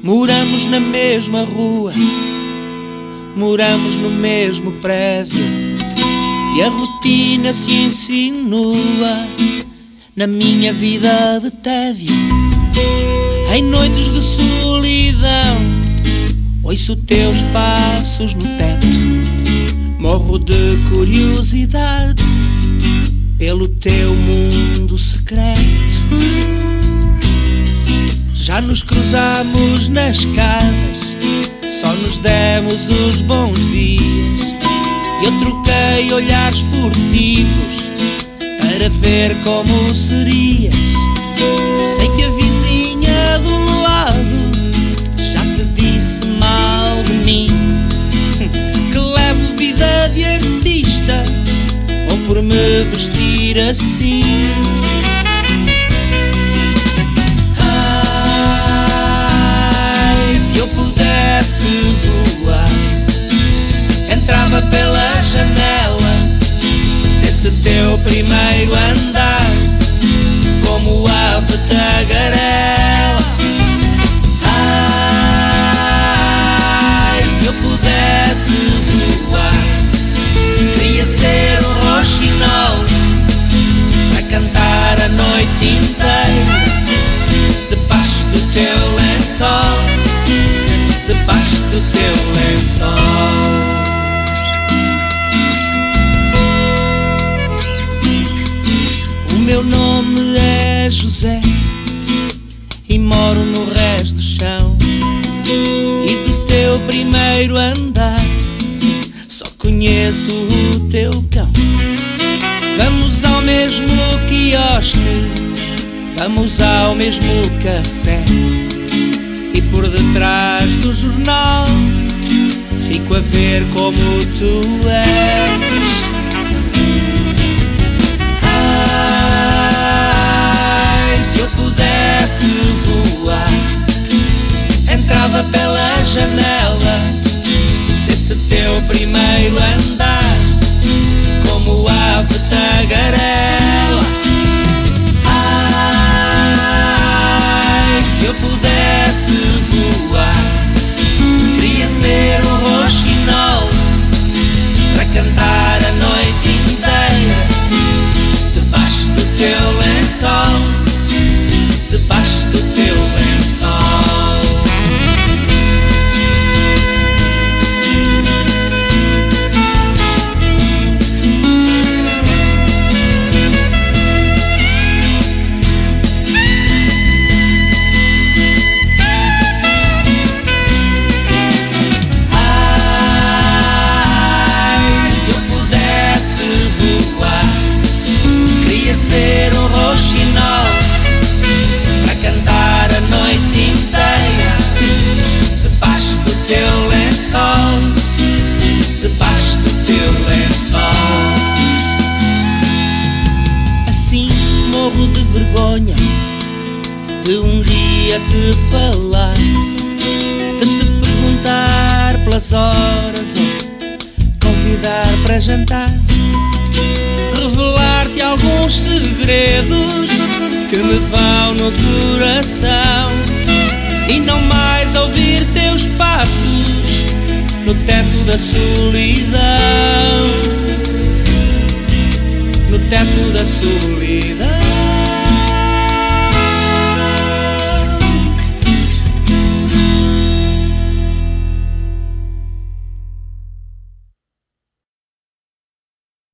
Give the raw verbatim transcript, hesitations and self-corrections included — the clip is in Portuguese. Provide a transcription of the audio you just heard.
Moramos na mesma rua, moramos no mesmo prédio, e a rotina se insinua na minha vida de tédio. Em noites de solidão ouço teus passos no teto, morro de curiosidade pelo teu mundo secreto. Já nos cruzamos nas escadas, só nos demos os bons dias. Eu troquei olhares furtivos para ver como serias. Sei que a vizinha do lado já te disse mal de mim, que levo vida de artista ou por me vestir assim. Se eu pudesse voar, entrava pela janela desse teu primeiro andar, como ave tagarela. Ai, se eu pudesse voar, queria ser um roxinol para cantar a noite inteira debaixo do teu lençol, debaixo do teu lençol. O meu nome é José e moro no resto do chão, e do teu primeiro andar só conheço o teu cão. Vamos ao mesmo quiosque, vamos ao mesmo café, e por detrás do jornal fico a ver como tu és. Ai, se eu pudesse voar, entrava pela janela desse teu primeiro andar, como ave tagarela. Ai, se eu pudesse voar, queria ser um roxinol para cantar a noite inteira debaixo do teu lençol, debaixo do teu lençol. Ser um roxinol para cantar a noite inteira debaixo do teu lençol, debaixo do teu lençol. Assim morro de vergonha de um dia te falar, de te perguntar pelas horas ou convidar para jantar, revelar-te alguns segredos que me vão no coração, e não mais ouvir teus passos no teto da solidão, no teto da solidão.